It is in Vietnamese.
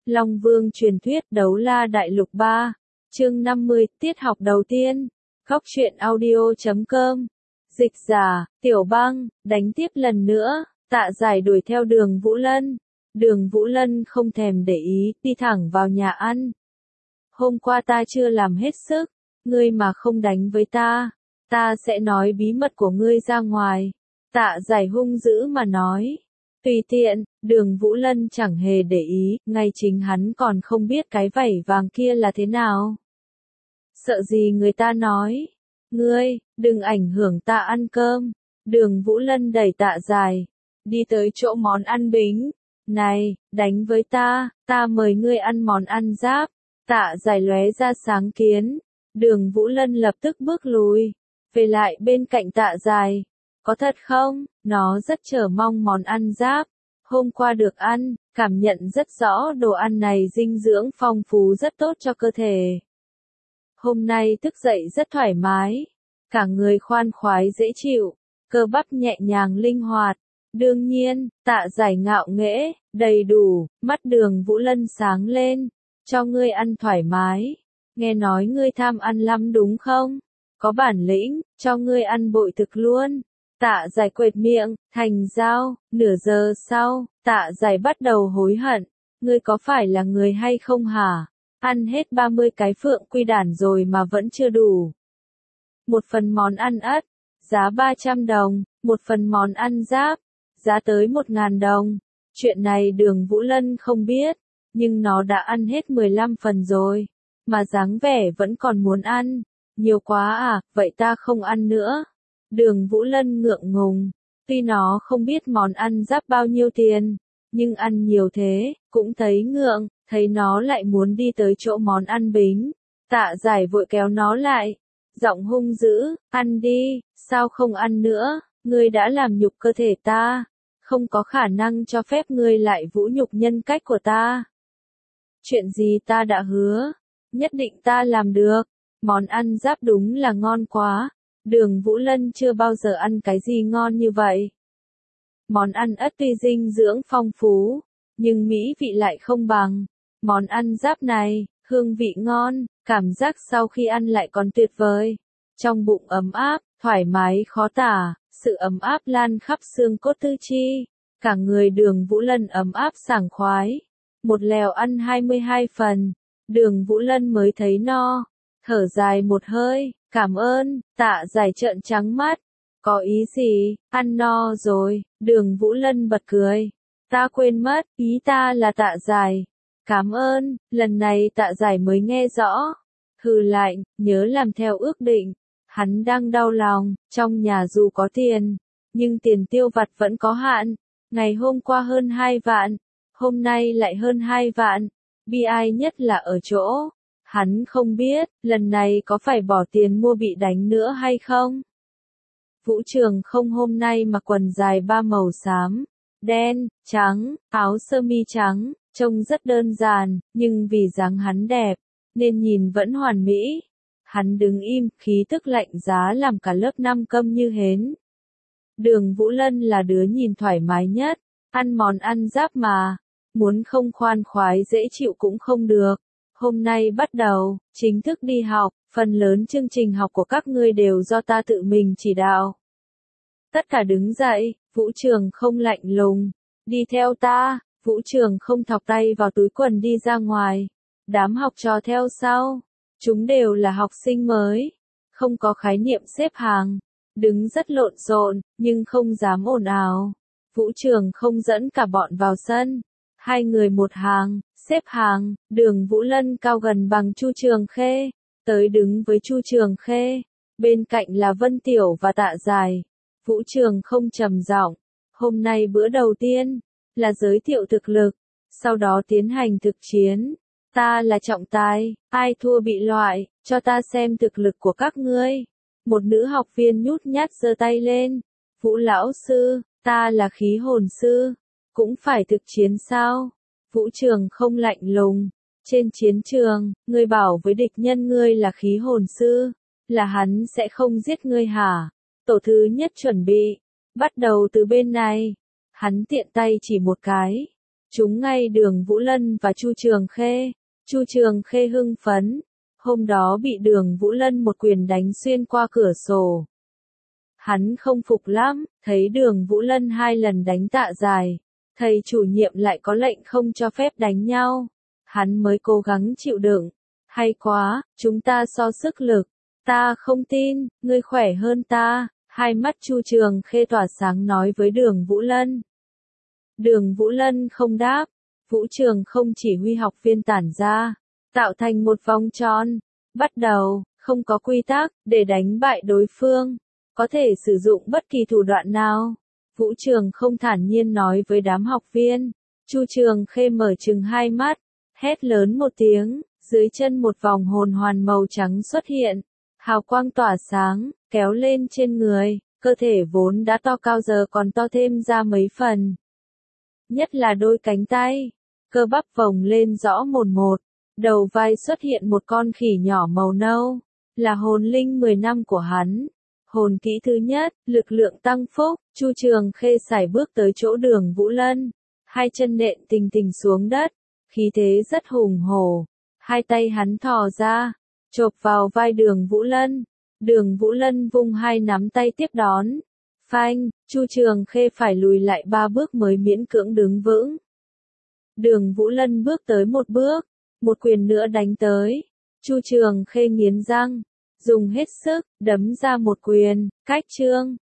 Long Vương truyền thuyết Đấu La Đại Lục 3, chương 50, tiết học đầu tiên. Góc truyện audio.com. Dịch giả, Tiểu Băng, đánh tiếp lần nữa, Tạ Giải đuổi theo Đường Vũ Lân. Đường Vũ Lân không thèm để ý, đi thẳng vào nhà ăn. Hôm qua ta chưa làm hết sức, ngươi mà không đánh với ta sẽ nói bí mật của ngươi ra ngoài. Tạ Giải hung dữ mà nói. Tùy tiện, Đường Vũ Lân chẳng hề để ý, ngay chính hắn còn không biết cái vảy vàng kia là thế nào. Sợ gì người ta nói. Ngươi, đừng ảnh hưởng ta ăn cơm. Đường Vũ Lân đẩy Tạ Giải, đi tới chỗ món ăn bính. Này, đánh với ta mời ngươi ăn món ăn giáp. Tạ Giải lóe ra sáng kiến. Đường Vũ Lân lập tức bước lùi, về lại bên cạnh Tạ Giải. Có thật không? Nó rất chờ mong món ăn giáp. Hôm qua được ăn, cảm nhận rất rõ đồ ăn này dinh dưỡng phong phú rất tốt cho cơ thể. Hôm nay thức dậy rất thoải mái, cả người khoan khoái dễ chịu, cơ bắp nhẹ nhàng linh hoạt. Đương nhiên, Tạ Giải ngạo nghễ, đầy đủ, mắt Đường Vũ Lân sáng lên. Cho ngươi ăn thoải mái. Nghe nói ngươi tham ăn lắm đúng không? Có bản lĩnh, cho ngươi ăn bội thực luôn. Tạ Giải quệt miệng, thành giao. Nửa giờ sau, Tạ Giải bắt đầu hối hận. Ngươi có phải là người hay không hả? Ăn hết 30 cái phượng quy đản rồi mà vẫn chưa đủ. Một phần món ăn ất, giá 300 đồng, một phần món ăn giáp, giá tới 1.000 đồng. Chuyện này Đường Vũ Lân không biết, nhưng nó đã ăn hết 15 phần rồi, mà dáng vẻ vẫn còn muốn ăn. Nhiều quá à, vậy ta không ăn nữa. Đường Vũ Lân ngượng ngùng, tuy nó không biết món ăn giáp bao nhiêu tiền, nhưng ăn nhiều thế, cũng thấy ngượng, thấy nó lại muốn đi tới chỗ món ăn bính. Tạ Giải vội kéo nó lại, giọng hung dữ, ăn đi, sao không ăn nữa, ngươi đã làm nhục cơ thể ta, không có khả năng cho phép ngươi lại vũ nhục nhân cách của ta. Chuyện gì ta đã hứa, nhất định ta làm được, món ăn giáp đúng là ngon quá. Đường Vũ Lân chưa bao giờ ăn cái gì ngon như vậy. Món ăn ất tuy dinh dưỡng phong phú, nhưng mỹ vị lại không bằng. Món ăn giáp này, hương vị ngon, cảm giác sau khi ăn lại còn tuyệt vời. Trong bụng ấm áp, thoải mái khó tả, sự ấm áp lan khắp xương cốt tứ chi. Cả người Đường Vũ Lân ấm áp sảng khoái. Một lèo ăn 22 phần, Đường Vũ Lân mới thấy no. Thở dài một hơi, cảm ơn. Tạ Giải trợn trắng mắt. Có ý gì, ăn no rồi. Đường Vũ Lân bật cười. Ta quên mất, ý ta là Tạ Giải. Cảm ơn, lần này Tạ Giải mới nghe rõ. Hừ lạnh, nhớ làm theo ước định. Hắn đang đau lòng, trong nhà dù có tiền, nhưng tiền tiêu vặt vẫn có hạn. Ngày hôm qua hơn 2 vạn, hôm nay lại hơn 2 vạn. Bi ai nhất là ở chỗ, hắn không biết, lần này có phải bỏ tiền mua bị đánh nữa hay không? Vũ Trường không hôm nay mặc quần dài 3 màu xám, đen, trắng, áo sơ mi trắng, trông rất đơn giản, nhưng vì dáng hắn đẹp, nên nhìn vẫn hoàn mỹ. Hắn đứng im, khí tức lạnh giá làm cả lớp 5 câm như hến. Đường Vũ Lân là đứa nhìn thoải mái nhất, ăn món ăn giáp mà, muốn không khoan khoái dễ chịu cũng không được. Hôm nay bắt đầu, chính thức đi học, phần lớn chương trình học của các ngươi đều do ta tự mình chỉ đạo. Tất cả đứng dậy, Vũ Trường không lạnh lùng, đi theo ta. Vũ Trường không thọc tay vào túi quần đi ra ngoài. Đám học trò theo sau, chúng đều là học sinh mới, không có khái niệm xếp hàng, đứng rất lộn xộn, nhưng không dám ồn ào. Vũ Trường không dẫn cả bọn vào sân, 2 người một hàng, xếp hàng. Đường Vũ Lân cao gần bằng Chu Trường Khê, tới đứng với Chu Trường Khê, bên cạnh là Vân Tiểu và Tạ Giải. Vũ Trường không trầm giọng, hôm nay bữa đầu tiên là giới thiệu thực lực, sau đó tiến hành thực chiến. Ta là trọng tài, ai thua bị loại, cho ta xem thực lực của các ngươi. Một nữ học viên nhút nhát giơ tay lên. Vũ lão sư, ta là khí hồn sư, cũng phải thực chiến sao? Vũ Trường không lạnh lùng. Trên chiến trường, ngươi bảo với địch nhân ngươi là khí hồn sư, là hắn sẽ không giết ngươi hả? Tổ thứ nhất chuẩn bị, bắt đầu từ bên này. Hắn tiện tay chỉ một cái. trúng ngay Đường Vũ Lân và Chu Trường Khê. Chu Trường Khê hưng phấn, hôm đó bị Đường Vũ Lân một quyền đánh xuyên qua cửa sổ. Hắn không phục lắm, thấy Đường Vũ Lân 2 lần đánh tạ dài, thầy chủ nhiệm lại có lệnh không cho phép đánh nhau. Hắn mới cố gắng chịu đựng. Hay quá, chúng ta so sức lực. Ta không tin, ngươi khỏe hơn ta. Hai mắt Chu Trường Khê tỏa sáng nói với Đường Vũ Lân. Đường Vũ Lân không đáp. Vũ Trường không chỉ huy học viên tản ra, tạo thành một vòng tròn. Bắt đầu, không có quy tắc, để đánh bại đối phương. Có thể sử dụng bất kỳ thủ đoạn nào. Vũ Trường không thản nhiên nói với đám học viên. Chu Trường Khê mở trừng hai mắt, hét lớn một tiếng, dưới chân một vòng hồn hoàn màu trắng xuất hiện. Hào quang tỏa sáng, kéo lên trên người, cơ thể vốn đã to cao giờ còn to thêm ra mấy phần. Nhất là đôi cánh tay, cơ bắp phồng lên rõ mồn một, đầu vai xuất hiện một con khỉ nhỏ màu nâu, là hồn linh 10 năm của hắn. Hồn kỹ thứ nhất, lực lượng tăng phúc. Chu Trường Khê sải bước tới chỗ Đường Vũ Lân, hai chân nện tình tình xuống đất, khí thế rất hùng hổ. Hai tay hắn thò ra, chộp vào vai Đường Vũ Lân. Đường Vũ Lân vung hai nắm tay tiếp đón. Phanh, Chu Trường Khê phải lùi lại 3 bước mới miễn cưỡng đứng vững. Đường Vũ Lân bước tới một bước, một quyền nữa đánh tới. Chu Trường Khê nghiến răng, dùng hết sức, đấm ra một quyền, cách chương.